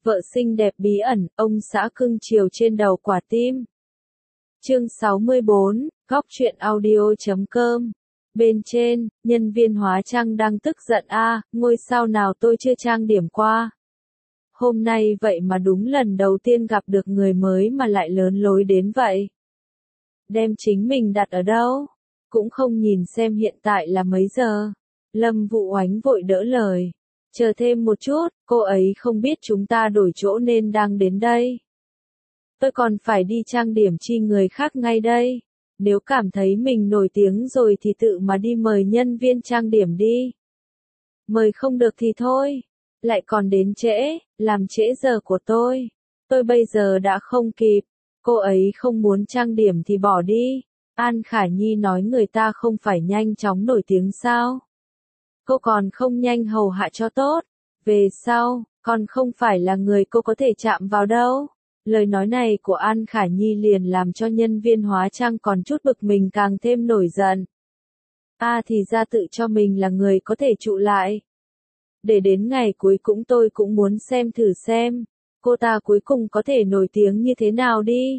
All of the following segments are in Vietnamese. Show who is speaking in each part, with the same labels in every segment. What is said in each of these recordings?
Speaker 1: Vợ xinh đẹp bí ẩn, ông xã cưng chiều trên đầu quả tim. Chương 64, góc truyện audio.com. Bên trên, nhân viên hóa trang đang tức giận ngôi sao nào tôi chưa trang điểm qua. Hôm nay vậy mà đúng lần đầu tiên gặp được người mới mà lại lớn lối đến vậy. Đem chính mình đặt ở đâu? Cũng không nhìn xem hiện tại là mấy giờ. Lâm Vũ Oánh vội đỡ lời. Chờ thêm một chút, cô ấy không biết chúng ta đổi chỗ nên đang đến đây. Tôi còn phải đi trang điểm chi người khác ngay đây. Nếu cảm thấy mình nổi tiếng rồi thì tự mà đi mời nhân viên trang điểm đi. Mời không được thì thôi. Lại còn đến trễ, làm trễ giờ của tôi. Tôi bây giờ đã không kịp. Cô ấy không muốn trang điểm thì bỏ đi. An Khả Nhi nói người ta không phải nhanh chóng nổi tiếng sao? Cô còn không nhanh hầu hạ cho tốt. Về sau, còn không phải là người cô có thể chạm vào đâu. Lời nói này của An Khả Nhi liền làm cho nhân viên hóa trang còn chút bực mình càng thêm nổi giận. Thì ra tự cho mình là người có thể trụ lại. Để đến ngày cuối cùng tôi cũng muốn xem thử xem, cô ta cuối cùng có thể nổi tiếng như thế nào đi.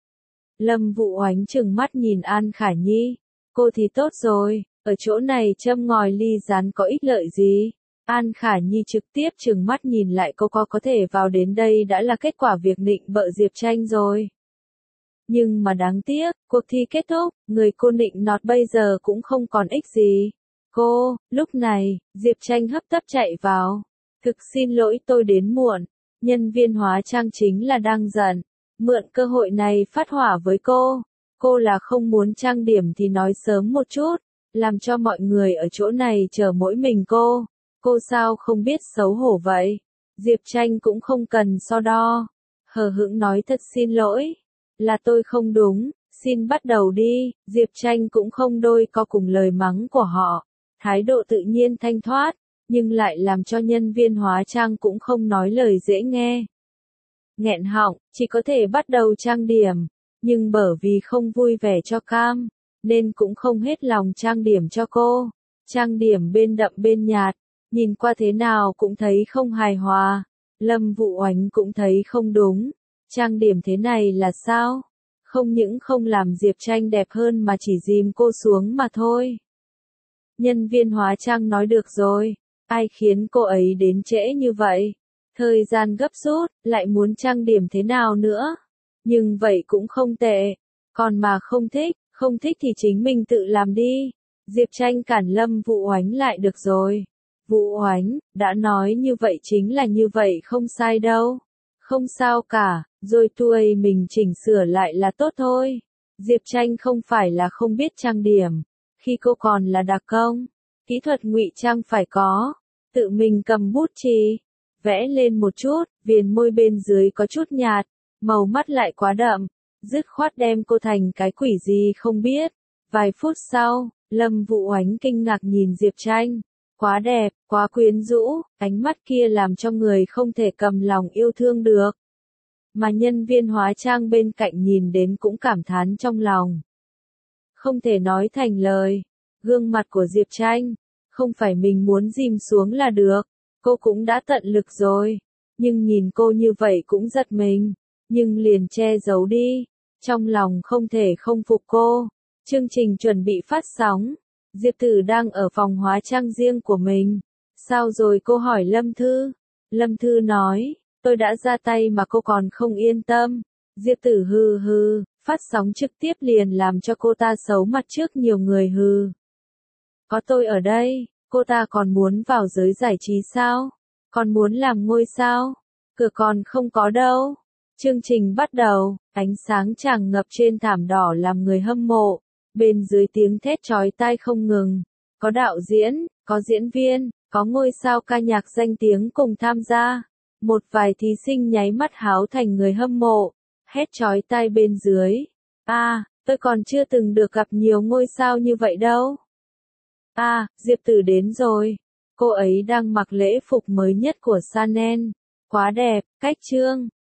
Speaker 1: Lâm Vũ Oánh trừng mắt nhìn An Khả Nhi. Cô thì tốt rồi, ở chỗ này châm ngòi ly rán có ích lợi gì? An Khả Nhi trực tiếp trừng mắt nhìn lại cô có thể vào đến đây đã là kết quả việc nịnh bợ Diệp Tranh rồi. Nhưng mà đáng tiếc, cuộc thi kết thúc, người cô nịnh nọt bây giờ cũng không còn ích gì. Lúc này, Diệp Tranh hấp tấp chạy vào. Thực xin lỗi tôi đến muộn. Nhân viên hóa trang chính là đang giận. Mượn cơ hội này phát hỏa với cô. Cô là không muốn trang điểm thì nói sớm một chút. Làm cho mọi người ở chỗ này chờ mỗi mình cô. Cô sao không biết xấu hổ vậy? Diệp Tranh cũng không cần so đo. Hờ hững nói thật xin lỗi. Là tôi không đúng, xin bắt đầu đi. Diệp Tranh cũng không đôi co cùng lời mắng của họ. Thái độ tự nhiên thanh thoát, nhưng lại làm cho nhân viên hóa trang cũng không nói lời dễ nghe. Nghẹn họng, chỉ có thể bắt đầu trang điểm. Nhưng bởi vì không vui vẻ cho Cam, nên cũng không hết lòng trang điểm cho cô. Trang điểm bên đậm bên nhạt. Nhìn qua thế nào cũng thấy không hài hòa. Lâm Vũ Oánh cũng thấy không đúng. Trang điểm thế này là sao? Không những không làm Diệp Tranh đẹp hơn mà chỉ dìm cô xuống mà thôi. Nhân viên hóa trang nói được rồi. Ai khiến cô ấy đến trễ như vậy? Thời gian gấp rút, lại muốn trang điểm thế nào nữa? Nhưng vậy cũng không tệ. Còn mà không thích thì chính mình tự làm đi. Diệp Tranh cản Lâm Vũ Oánh lại được rồi. Vũ Oánh, đã nói như vậy chính là như vậy không sai đâu. Không sao cả, rồi tụi mình chỉnh sửa lại là tốt thôi. Diệp Tranh không phải là không biết trang điểm. Khi cô còn là đặc công, kỹ thuật ngụy trang phải có. Tự mình cầm bút chì, vẽ lên một chút, viền môi bên dưới có chút nhạt, màu mắt lại quá đậm. Dứt khoát đem cô thành cái quỷ gì không biết. Vài phút sau, Lâm Vũ Oánh kinh ngạc nhìn Diệp Tranh. Quá đẹp, quá quyến rũ, ánh mắt kia làm cho người không thể cầm lòng yêu thương được. Mà nhân viên hóa trang bên cạnh nhìn đến cũng cảm thán trong lòng. Không thể nói thành lời. Gương mặt của Diệp Tranh, không phải mình muốn dìm xuống là được. Cô cũng đã tận lực rồi. Nhưng nhìn cô như vậy cũng giật mình. Nhưng liền che giấu đi. Trong lòng không thể không phục cô. Chương trình chuẩn bị phát sóng. Diệp Tử đang ở phòng hóa trang riêng của mình. Sao rồi cô hỏi Lâm Thư? Lâm Thư nói, tôi đã ra tay mà cô còn không yên tâm. Diệp Tử hừ, phát sóng trực tiếp liền làm cho cô ta xấu mặt trước nhiều người hừ. Có tôi ở đây, cô ta còn muốn vào giới giải trí sao? Còn muốn làm ngôi sao? Cửa còn không có đâu. Chương trình bắt đầu, ánh sáng tràn ngập trên thảm đỏ làm người hâm mộ. Bên dưới tiếng thét chói tai không ngừng. Có đạo diễn, có diễn viên, có ngôi sao ca nhạc danh tiếng cùng tham gia. Một vài thí sinh nháy mắt háo thành người hâm mộ. Hét chói tai bên dưới. Tôi còn chưa từng được gặp nhiều ngôi sao như vậy đâu. Diệp Tử đến rồi. Cô ấy đang mặc lễ phục mới nhất của Chanel. Quá đẹp, cách trương,